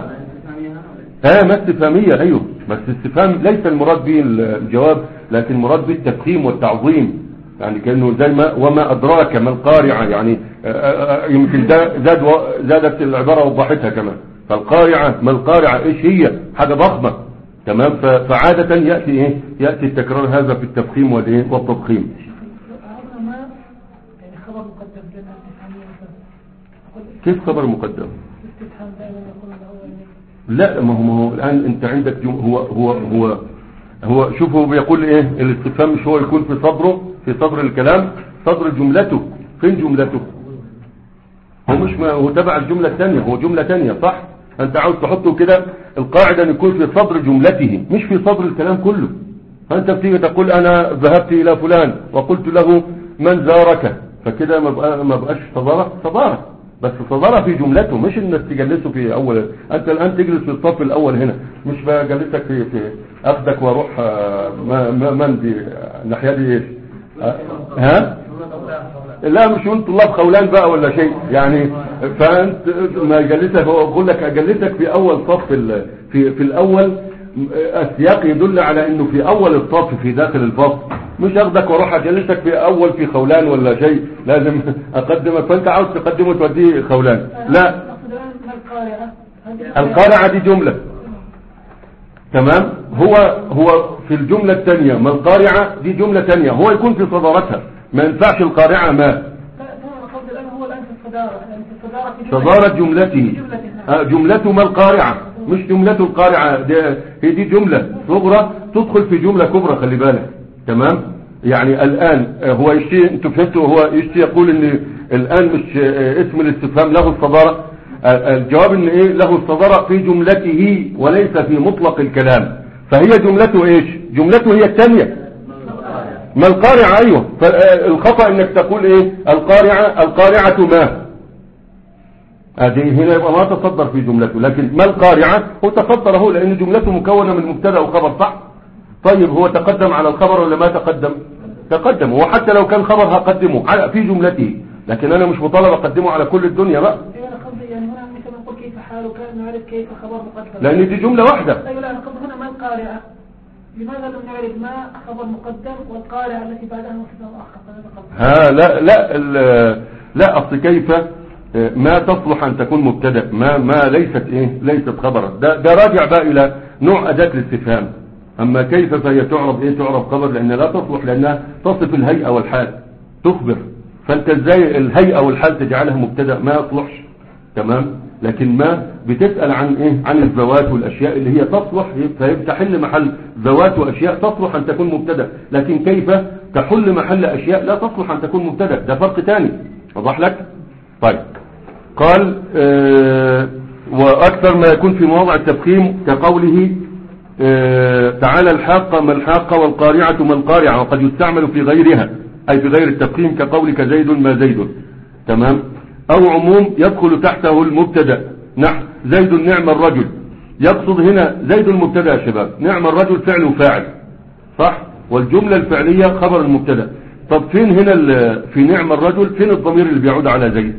ها ما استفهامية. ايوه بس استفهام ليس المراد به الجواب، لكن المراد به التفخيم والتعظيم، يعني كأنه زي ما وما أدراك ما القارعة، يعني يمكن زاد زادت العبارة وضحتها كمان. فالقارعة ما القارعة ايش هي، حاجة ضخمة. تمام. فعادة يأتي ايه، يأتي التكرار هذا في التفخيم والايه والتضخيم. كيف خبر مقدم؟ لا ما هو ما هو الآن انت عندك جم... هو هو هو هو شوف هو بيقول ايه الاستفهام، مش هو يكون في صدره في صدر الكلام، صدر جملته. فين جملته؟ هو مش ما هو تبع الجملة الثانية، هو جملة ثانية. صح؟ انت عاوز تحطه كده القاعدة ان يكون في صدر جملته مش في صدر الكلام كله. فانت بتيجي تقول انا ذهبت الى فلان وقلت له من زارك، فكده ما بقى ما بقاش صدارة صدارة، بس صدارة في جملته، مش انك تجلسه في اول. انت الان تجلس في الصف الاول هنا، مش بجلسك في في اخدك واروح ما من دي الناحيه دي ايش ها. لا مش انت طلاب خولان بقى ولا شيء يعني. فانت ما جلسك، بقول لك اجلسك في اول صف في في الاول السياق يدل على انه في اول الصف في داخل الفصل، مش اخدك واروح اجلسك في اول في خولان ولا شيء لازم اقدمك، فانت عاوز تقدمه توديه خولان. لا، القارعة دي جملة، تمام. هو هو في الجملة الثانية ما القارعة دي جملة ثانية، هو يكون في صدارتها، ما ينفعش القارعة ما صدارة جملته، جملته ما القارعة، مش جملته القارعة دي، هي دي جملة صغرى تدخل في جملة كبرى، خلي بالك، تمام. يعني الآن هو يشتي، انتوا فهمتوا، هو يشتي يقول ان الآن مش اسم الاستفهام له الصدارة، الجواب ان ايه له الصدارة في جملته وليس في مطلق الكلام، فهي جملته ايش؟ جملته هي الثانية ما القارعة. ايوه، فالخطأ انك تقول ايه القارعة، القارعة ما هذه هنا يبقى ما تصدر في جملته، لكن ما القارعة هو تصدر هو لان جملته مكونة من مبتدا وخبر، صح؟ طيب هو تقدم على الخبر ولا ما تقدم؟ تقدم، وحتى لو كان خبر هقدمه على في جملته، لكن انا مش مطالب اقدمه على كل الدنيا بقى، يعني هنا مثل ما نقول كيف حاله كان نعرف كيف خبر مقدم، لان دي جملة واحدة. ايوه، لا نقول هنا ما القارعة، لماذا لم نعرف ما خبر مقدم والقارعة التي بعدها مبتدا مؤخر؟ ها لا لا لا اصل كيف ما تصلح ان تكون مبتدا، ما ما ليست ايه ليست خبرا، ده ده راجع بقى الى نوع اداة الاستفهام. اما كيف فهي تعرب ايه تعرب خبر، لان لا تصلح لانها تصف الهيئة والحال، تخبر، فانت ازاي الهيئة والحال تجعلها مبتدا؟ ما يصلحش، تمام. لكن ما بتسأل عن ايه عن الذوات والاشياء اللي هي تصلح، فيحل محل ذوات واشياء تصلح ان تكون مبتدا، لكن كيف تحل محل اشياء لا تصلح ان تكون مبتدا، ده فرق ثاني، وضح لك. طيب قال آه واكثر ما يكون في مواضع التفخيم كقوله آه تعالى الحاقة ما الحاقة والقارعة ما القارعة، وقد يستعمل في غيرها اي في غير التفخيم كقولك زيد ما زيد، تمام. او عموم يدخل تحته المبتدا، نحو زيد نعم الرجل، يقصد هنا زيد المبتدا يا شباب، نعم الرجل فعل وفاعل، صح، والجملة الفعلية خبر المبتدا. طب فين هنا في نعم الرجل فين الضمير اللي بيعود على زيد؟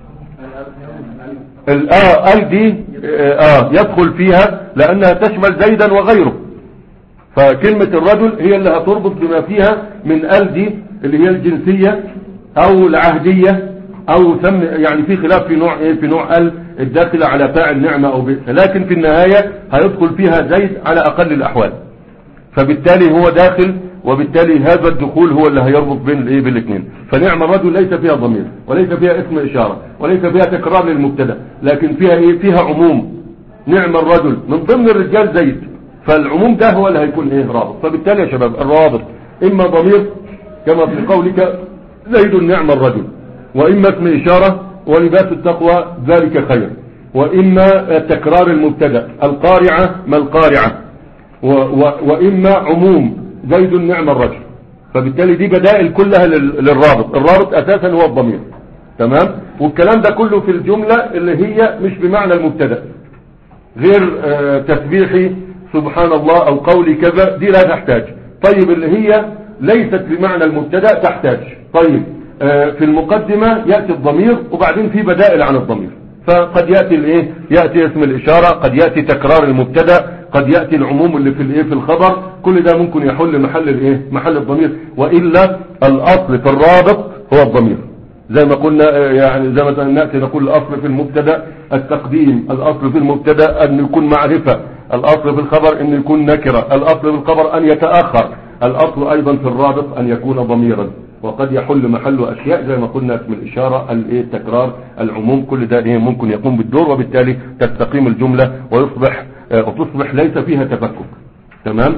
الآ ال دي اه يدخل فيها لانها تشمل زيدا وغيره، فكلمة الرجل هي اللي هتربط بما فيها من ال دي اللي هي الجنسية او العهدية او ثم، يعني في خلاف في نوع ايه في نوع ال الداخلة على فاعل نعمة او بئس، لكن في النهاية هيدخل فيها زيد على اقل الاحوال، فبالتالي هو داخل، وبالتالي هذا الدخول هو اللي هيربط بين الايه بالاثنين. فنعم الرجل ليس فيها ضمير وليس فيها اسم اشارة وليس فيها تكرار للمبتدا، لكن فيها ايه فيها عموم، نعم الرجل من ضمن الرجال زيد، فالعموم ده هو اللي هيكون ايه رابط. فبالتالي يا شباب الروابط اما ضمير كما في قولك زيد نعم الرجل، واما اسم اشارة ولباس التقوى ذلك خير، واما تكرار المبتدا القارعة ما القارعة، و و واما عموم زيد نعم الرجل. فبالتالي دي بدائل كلها للرابط، الرابط اساسا هو الضمير، تمام. والكلام ده كله في الجملة اللي هي مش بمعنى المبتدا، غير آه تسبيحي سبحان الله او قولي كذا دي لا تحتاج. طيب اللي هي ليست بمعنى المبتدا تحتاج. طيب آه في المقدمة يأتي الضمير وبعدين في بدائل عن الضمير، فقد يأتي الايه يأتي اسم الاشارة، قد يأتي تكرار المبتدا، قد يأتي العموم اللي في الايه في الخبر، كل ده ممكن يحل محل الايه محل الضمير، وإلا الاصل في الرابط هو الضمير، زي ما قلنا يعني زي ما نأتي نقول الاصل في المبتدا التقديم، الاصل في المبتدا ان يكون معرفة، الاصل في الخبر ان يكون نكرة، الاصل في الخبر ان يتأخر، الاصل ايضا في الرابط ان يكون ضميرا، وقد يحل محله اشياء زي ما قلنا اسم الاشارة التكرار العموم، كل ده ممكن يقوم بالدور، وبالتالي تستقيم الجملة ويصبح وتصبح ليس فيها تفكك، تمام.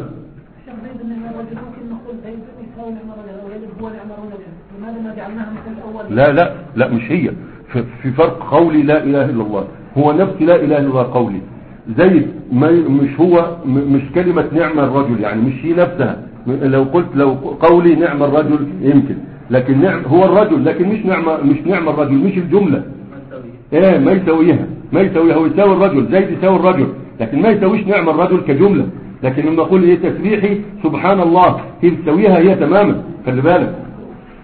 لا لا لا مش هي، في فرق قولي لا اله الا الله، هو نفس لا اله الا الله قولي، زيد مش هو مش كلمة نعم الرجل، يعني مش هي نفسها، لو قلت لو قولي نعم الرجل يمكن، لكن نعم هو الرجل، لكن مش نعم مش نعم الرجل، مش الجملة ايه ما يساويها ما يساويها هو يساوي الرجل، زيد يساوي الرجل، لكن ما يساويش نعم الرجل كجملة. لكن لما اقول ايه تسبيحي سبحان الله هي تساويها هي تماما، خلي بالك.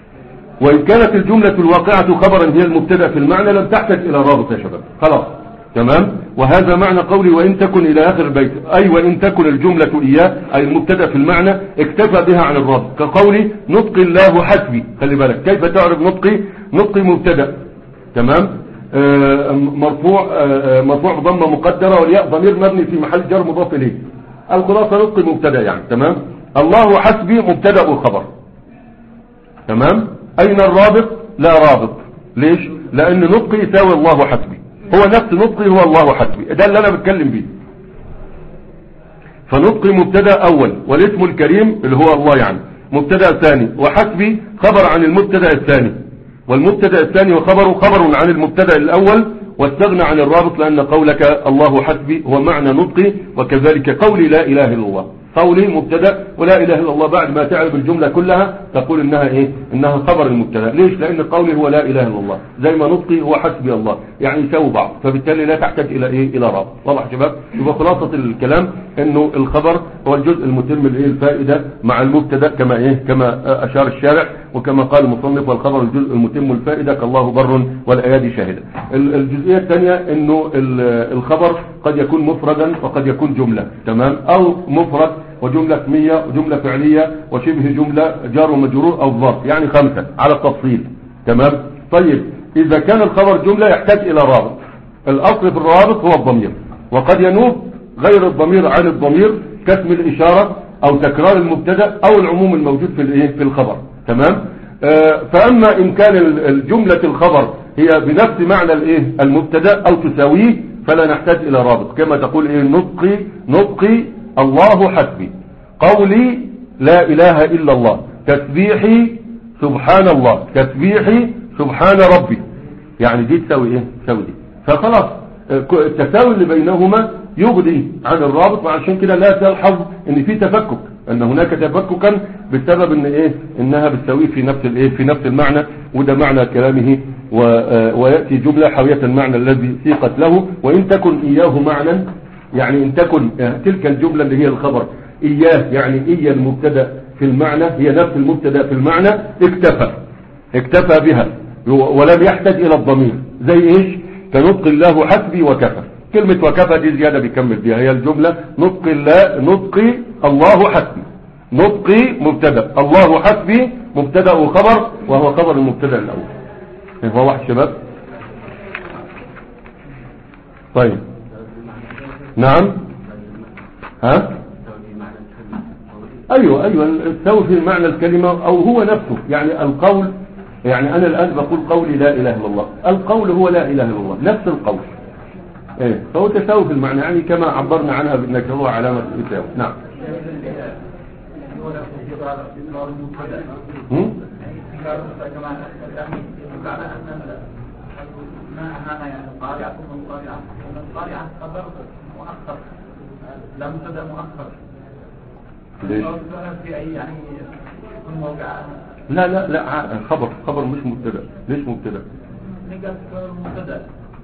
وإن كانت الجملة الواقعة خبرا هي المبتدا في المعنى لم تحتاج إلى رابط يا شباب، خلاص تمام. وهذا معنى قولي وإن تكن إلى آخر البيت، أي وإن تكن الجملة إياه أي المبتدأ في المعنى اكتفى بها عن الرابط، كقولي نطقي الله حسبي. خلي بالك كيف تعرف نطقي؟ نطقي مبتدأ تمام، آه مرفوع آه مرفوع بضمة مقدرة والياء ضمير مبني في محل جر مضاف إليه. الخلاصة نطقي مبتدأ يعني تمام. الله حسبي مبتدأ وخبر تمام. أين الرابط؟ لا رابط. ليش؟ لأن نطقي يساوي الله حسبي، هو نفس نطقي هو الله حسبي، ده اللي أنا بتكلم بيه. فنطقي مبتدأ أول والاسم الكريم اللي هو الله يعني مبتدأ ثاني، وحسبي خبر عن المبتدأ الثاني، والمبتدأ الثاني وخبره خبر عن المبتدأ الأول، واستغنى عن الرابط لأن قولك الله حسبي هو معنى نطقي، وكذلك قولي لا إله إلا الله. قولي مبتدا ولا اله الا الله بعد ما تعرف الجمله كلها تقول انها ايه؟ انها خبر المبتدا. ليش؟ لان قولي هو لا اله الا الله زي ما نطقي هو حسبي الله، يعني يساوي بعض، فبالتالي لا تحتاج الى ايه؟ الى رابط. واضح شباب؟ يبقى خلاصه الكلام انه الخبر هو الجزء المتم لايه؟ الفائده مع المبتدا كما ايه؟ كما اشار الشارع وكما قال المصنف، والخبر الجزء المتم الفائده كالله بر والايادي شاهده. الجزئيه الثانيه انه الخبر قد يكون مفردا وقد يكون جمله تمام، او مفرد وجملة اسمية وجملة فعلية وشبه جملة جار ومجرور او ظرف، يعني خمسة على التفصيل تمام. طيب اذا كان الخبر جملة يحتاج الى رابط، الاصل في الرابط هو الضمير، وقد ينوب غير الضمير عن الضمير كاسم الاشارة او تكرار المبتدا او العموم الموجود في الايه؟ في الخبر تمام. آه فاما ان كان الجملة الخبر هي بنفس معنى الايه؟ المبتدا او تساويه فلا نحتاج الى رابط، كما تقول ايه؟ نطقي نطقي الله حسبي، قولي لا اله الا الله، تسبيحي سبحان الله، تسبيحي سبحان ربي، يعني دي تساوي ايه؟ تساوي دي. فخلاص التساوي اللي بينهما يغني عن الرابط، وعشان كده لا تلحظ ان في تفكك، ان هناك تفككا بسبب ان ايه؟ انها بتساويه في نفس الايه؟ في نفس المعنى، وده معنى كلامه. وياتي جمله حاويه المعنى الذي سيقت له، وان تكن اياه معنى، يعني ان تكن تلك الجمله اللي هي الخبر اياه يعني ايا المبتدا في المعنى هي نفس المبتدا في المعنى اكتفى اكتفى بها ولم يحتاج الى الضمير. زي ايش؟ كنطق الله حسبي وكفى، كلمه وكفى دي زياده بيكمل بها، هي الجمله نطق الله نطقي الله حسبي، نطقي مبتدا الله حسبي مبتدا وخبر، وهو خبر المبتدا الاول. هو واحد شباب. طيب نعم ها ايوه ايوه تساوي في معنى الكلمه او هو نفسه، يعني القول، يعني انا الان بقول قولي لا اله الا الله، القول هو لا اله الا الله نفس القول ايه، فهو تساوي في المعنى، يعني كما عبرنا عنها بالنكره علامه التساوي. نعم هم؟ ما أنا يعني قارعة وقارعة القارعة خبر مؤخر لا مبتدا مؤخر. ليش؟ في أي يعني يكون موقع. لا لا لا خبر خبر مش مبتدا. ليش مبتدا؟ نقدر مبتدا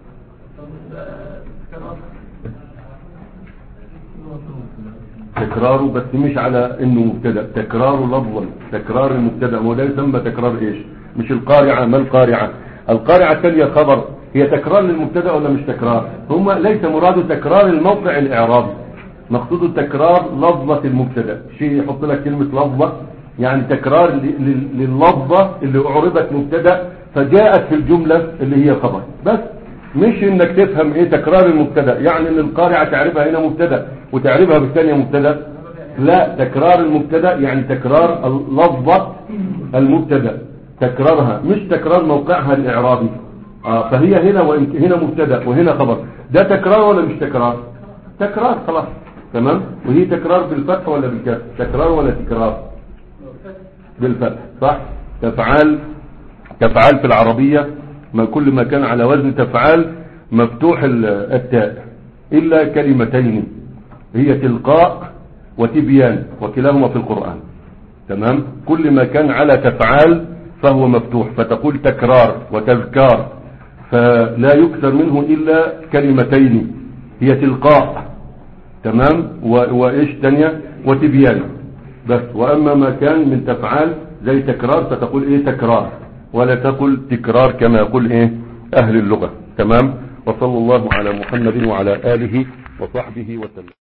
تكراره، بس مش على انه مبتدا، تكراره لفظا، تكرار المبتدا، وده يسمى تكرار ايش؟ مش القارعة. ما القارعة؟ القارعة الثانية خبر، هي تكرار للمبتدا ولا مش تكرار؟ هم ليس مراده تكرار الموقع الاعرابي، مقصوده تكرار لفظة المبتدا. شيء يحط لك كلمة لفظة يعني تكرار لللفظة اللي اعربت مبتدا فجاءت في الجملة اللي هي خبر، بس مش انك تفهم ايه تكرار المبتدا، يعني ان القارعة تعرفها هنا مبتدا وتعرفها بالثانية مبتدا. لا، تكرار المبتدا يعني تكرار لفظة المبتدا، تكرارها مش تكرار موقعها الاعرابي. آه فهي هنا وإن هنا مبتدا وهنا خبر، ده تكرار ولا مش تكرار؟ تكرار خلاص تمام. وهي تكرار بالفتح ولا بالكسر؟ تكرار ولا تكرار؟ بالفتح صح. تفعال، تفعال في العربية ما كل ما كان على وزن تفعال مفتوح التاء إلا كلمتين هي تلقاء وتبيان، وكلاهما في القرآن تمام. كل ما كان على تفعال فهو مفتوح، فتقول تكرار وتذكار، فلا يكثر منه إلا كلمتين هي تلقاء تمام وإيش تانية وتبيان بس. وأما ما كان من تفعال زي تكرار فتقول إيه؟ تكرار، ولا تقول تكرار كما يقول إيه أهل اللغة تمام. وصلى الله على محمد وعلى آله وصحبه وسلم.